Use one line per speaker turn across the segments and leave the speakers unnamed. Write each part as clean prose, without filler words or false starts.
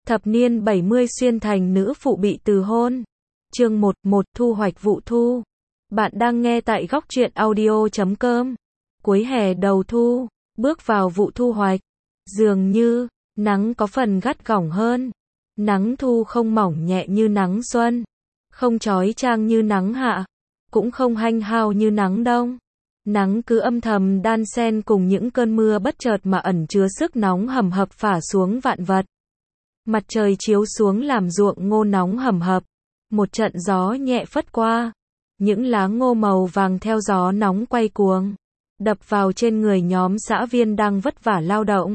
Thập niên 70 xuyên thành nữ phụ bị từ hôn. Chương 1, thu hoạch vụ thu. Bạn đang nghe tại góc truyện audio.com. Cuối hè đầu thu, bước vào vụ thu hoạch. Dường như, nắng có phần gắt gỏng hơn. Nắng thu không mỏng nhẹ như nắng xuân. Không chói chang như nắng hạ. Cũng không hanh hao như nắng đông. Nắng cứ âm thầm đan xen cùng những cơn mưa bất chợt mà ẩn chứa sức nóng hầm hập phả xuống vạn vật. Mặt trời chiếu xuống làm ruộng ngô nóng hầm hập. Một trận gió nhẹ phất qua. Những lá ngô màu vàng theo gió nóng quay cuồng, đập vào trên người nhóm xã viên đang vất vả lao động.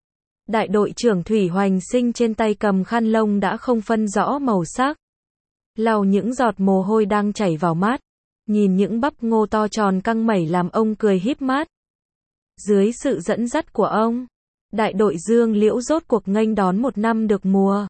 Đại đội trưởng Thủy Hoành Sinh trên tay cầm khăn lông đã không phân rõ màu sắc. Lau những giọt mồ hôi đang chảy vào mắt. Nhìn những bắp ngô to tròn căng mẩy làm ông cười híp mắt. Dưới sự dẫn dắt của ông, đại đội Dương Liễu rốt cuộc nghênh đón một năm được mùa.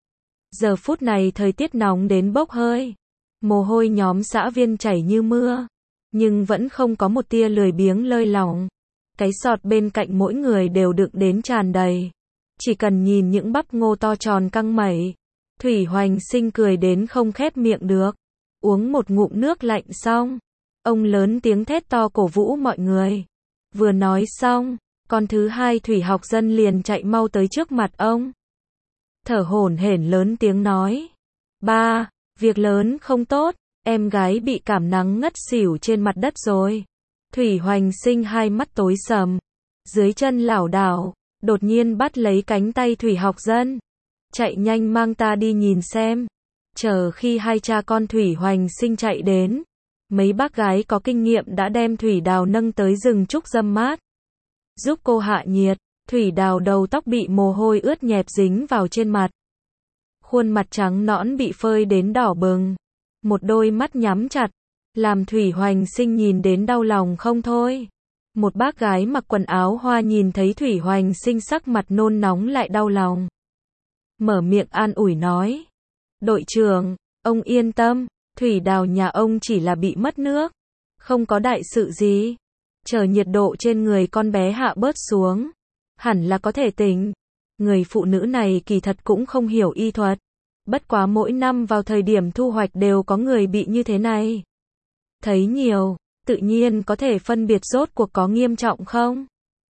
Giờ phút này thời tiết nóng đến bốc hơi. Mồ hôi nhóm xã viên chảy như mưa. Nhưng vẫn không có một tia lười biếng lơi lỏng. Cái sọt bên cạnh mỗi người đều đựng đến tràn đầy. Chỉ cần nhìn những bắp ngô to tròn căng mẩy, Thủy Hoành Sinh cười đến không khép miệng được. Uống một ngụm nước lạnh xong, ông lớn tiếng thét to cổ vũ mọi người. Vừa nói xong, con thứ hai Thủy Học Dân liền chạy mau tới trước mặt ông. Thở hổn hển lớn tiếng nói: "Ba, việc lớn không tốt, em gái bị cảm nắng ngất xỉu trên mặt đất rồi." Thủy Hoành Sinh hai mắt tối sầm, dưới chân lảo đảo, đột nhiên bắt lấy cánh tay Thủy Học Dân. "Chạy nhanh mang ta đi nhìn xem." Chờ khi hai cha con Thủy Hoành Sinh chạy đến, mấy bác gái có kinh nghiệm đã đem Thủy Đào nâng tới rừng trúc râm mát, giúp cô hạ nhiệt. Thủy Đào đầu tóc bị mồ hôi ướt nhẹp dính vào trên mặt. Khuôn mặt trắng nõn bị phơi đến đỏ bừng. Một đôi mắt nhắm chặt, làm Thủy Hoành Sinh nhìn đến đau lòng không thôi. Một bác gái mặc quần áo hoa nhìn thấy Thủy Hoành Sinh sắc mặt nôn nóng lại đau lòng. Mở miệng an ủi nói: "Đội trưởng, ông yên tâm, Thủy Đào nhà ông chỉ là bị mất nước. Không có đại sự gì. Chờ nhiệt độ trên người con bé hạ bớt xuống, hẳn là có thể tỉnh." Người phụ nữ này kỳ thật cũng không hiểu y thuật. Bất quá mỗi năm vào thời điểm thu hoạch đều có người bị như thế này. Thấy nhiều, tự nhiên có thể phân biệt rốt cuộc có nghiêm trọng không.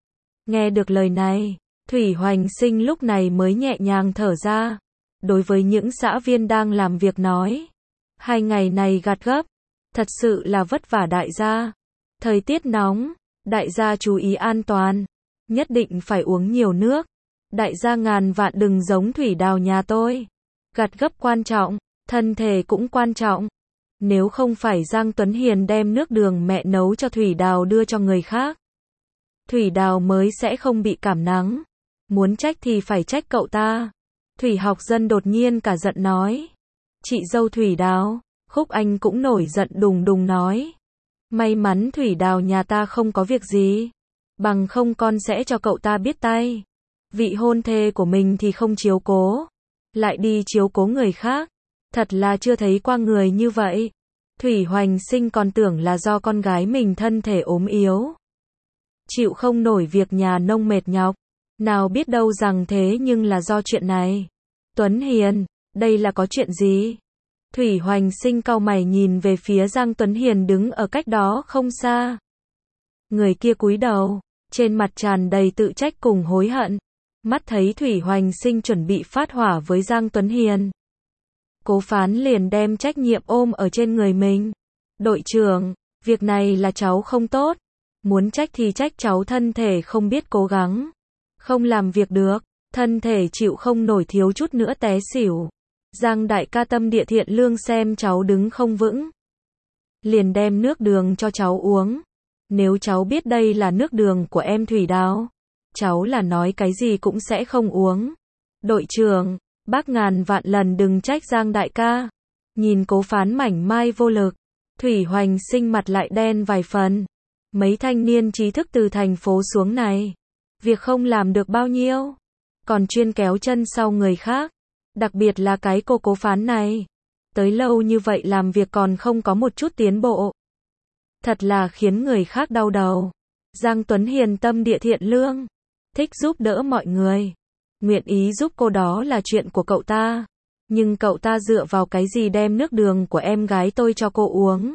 Nghe được lời này, Thủy Hoành Sinh lúc này mới nhẹ nhàng thở ra. Đối với những xã viên đang làm việc nói: "2 ngày này gặt gấp, thật sự là vất vả đại gia. Thời tiết nóng, đại gia chú ý an toàn, nhất định phải uống nhiều nước. Đại gia ngàn vạn đừng giống Thủy Đào nhà tôi. Gặt gấp quan trọng, thân thể cũng quan trọng. Nếu không phải Giang Tuấn Hiền đem nước đường mẹ nấu cho Thủy Đào đưa cho người khác, Thủy Đào mới sẽ không bị cảm nắng. Muốn trách thì phải trách cậu ta." Thủy Học Dân đột nhiên cả giận nói: "Chị dâu Thủy Đào." Khúc Anh cũng nổi giận đùng đùng nói: "May mắn Thủy Đào nhà ta không có việc gì. Bằng không con sẽ cho cậu ta biết tay. Vị hôn thê của mình thì không chiếu cố, lại đi chiếu cố người khác. Thật là chưa thấy qua người như vậy." Thủy Hoành Sinh còn tưởng là do con gái mình thân thể ốm yếu, chịu không nổi việc nhà nông mệt nhọc. Nào biết đâu rằng thế nhưng là do chuyện này. "Tuấn Hiền, đây là có chuyện gì?" Thủy Hoành Sinh cau mày nhìn về phía Giang Tuấn Hiền đứng ở cách đó không xa. Người kia cúi đầu, trên mặt tràn đầy tự trách cùng hối hận. Mắt thấy Thủy Hoành Sinh chuẩn bị phát hỏa với Giang Tuấn Hiền, Cố Phán liền đem trách nhiệm ôm ở trên người mình. "Đội trưởng, việc này là cháu không tốt. Muốn trách thì trách cháu thân thể không biết cố gắng. Không làm việc được, thân thể chịu không nổi thiếu chút nữa té xỉu. Giang đại ca tâm địa thiện lương xem cháu đứng không vững, liền đem nước đường cho cháu uống. Nếu cháu biết đây là nước đường của em Thủy Đào, cháu là nói cái gì cũng sẽ không uống. Đội trưởng, bác ngàn vạn lần đừng trách Giang đại ca." Nhìn Cố Phán mảnh mai vô lực, Thủy Hoành Sinh mặt lại đen vài phần. Mấy thanh niên trí thức từ thành phố xuống này, việc không làm được bao nhiêu, còn chuyên kéo chân sau người khác. Đặc biệt là cái cô Cố Phán này, tới lâu như vậy làm việc còn không có một chút tiến bộ. Thật là khiến người khác đau đầu. Giang Tuấn Hiền tâm địa thiện lương, thích giúp đỡ mọi người. nguyện ý giúp cô đó là chuyện của cậu ta. Nhưng cậu ta dựa vào cái gì đem nước đường của em gái tôi cho cô uống?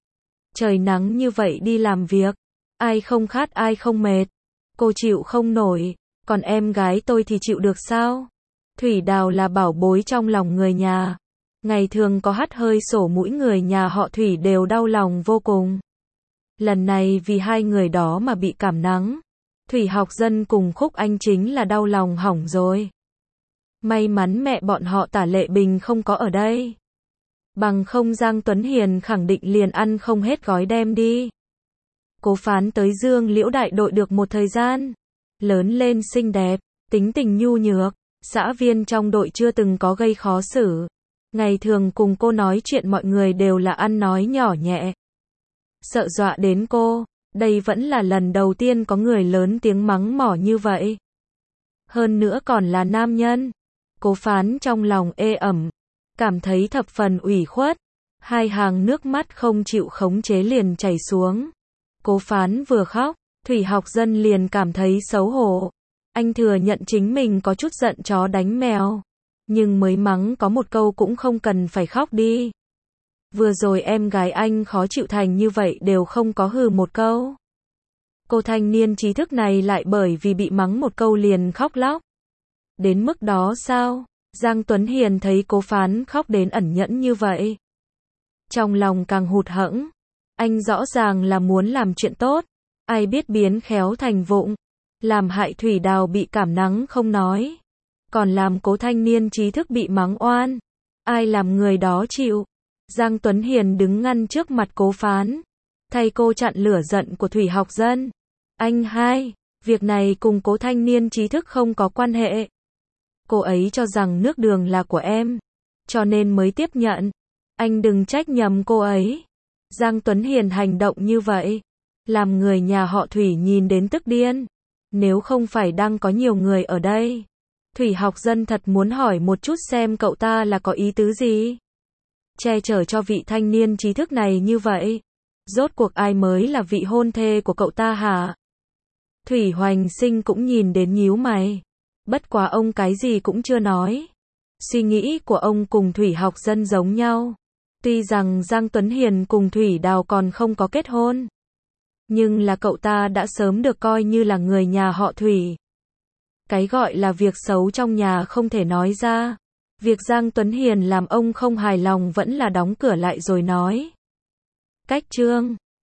Trời nắng như vậy đi làm việc, ai không khát ai không mệt. Cô chịu không nổi, còn em gái tôi thì chịu được sao? Thủy Đào là bảo bối trong lòng người nhà. Ngày thường có hắt hơi sổ mũi người nhà họ Thủy đều đau lòng vô cùng. Lần này vì hai người đó mà bị cảm nắng. Thủy Học Dân cùng Khúc Anh chính là đau lòng hỏng rồi. May mắn mẹ bọn họ Tả Lệ Bình không có ở đây. Bằng không Giang Tuấn Hiền khẳng định liền ăn không hết gói đem đi. Cố Phán tới Dương Liễu đại đội được một thời gian. Lớn lên xinh đẹp, tính tình nhu nhược, xã viên trong đội chưa từng có gây khó xử. Ngày thường cùng cô nói chuyện mọi người đều là ăn nói nhỏ nhẹ. Sợ dọa đến cô, đây vẫn là lần đầu tiên có người lớn tiếng mắng mỏ như vậy. Hơn nữa còn là nam nhân. Cố Phán trong lòng ê ẩm, cảm thấy thập phần ủy khuất. Hai hàng nước mắt không chịu khống chế liền chảy xuống. Cố Phán vừa khóc, Thủy Học Dân liền cảm thấy xấu hổ. Anh thừa nhận chính mình có chút giận chó đánh mèo. Nhưng mới mắng có một câu cũng không cần phải khóc đi. Vừa rồi em gái anh khó chịu thành như vậy đều không có hừ một câu. Cô thanh niên trí thức này lại bởi vì bị mắng một câu liền khóc lóc. Đến mức đó sao? Giang Tuấn Hiền thấy Cố Phán khóc đến ẩn nhẫn như vậy. Trong lòng càng hụt hẫng. Anh rõ ràng là muốn làm chuyện tốt. Ai biết biến khéo thành vụng. Làm hại Thủy Đào bị cảm nắng không nói. Còn làm Cố thanh niên trí thức bị mắng oan. Ai làm người đó chịu? Giang Tuấn Hiền đứng ngăn trước mặt Cố Phán. Thay cô chặn lửa giận của Thủy Học Dân. Anh hai, việc này cùng Cố thanh niên trí thức không có quan hệ. Cô ấy cho rằng nước đường là của em. Cho nên mới tiếp nhận. Anh đừng trách nhầm cô ấy. Giang Tuấn Hiền hành động như vậy. Làm người nhà họ Thủy nhìn đến tức điên. Nếu không phải đang có nhiều người ở đây. Thủy Học Dân thật muốn hỏi một chút xem cậu ta là có ý tứ gì. Che chở cho vị thanh niên trí thức này như vậy. Rốt cuộc ai mới là vị hôn thê của cậu ta hả? Thủy Hoành Sinh cũng nhìn đến nhíu mày. Bất quá ông cái gì cũng chưa nói. Suy nghĩ của ông cùng Thủy Học Dân giống nhau. Tuy rằng Giang Tuấn Hiền cùng Thủy Đào còn không có kết hôn. Nhưng là cậu ta đã sớm được coi như là người nhà họ Thủy. Cái gọi là việc xấu trong nhà không thể nói ra. Việc Giang Tuấn Hiền làm ông không hài lòng vẫn là đóng cửa lại rồi nói. Cách chương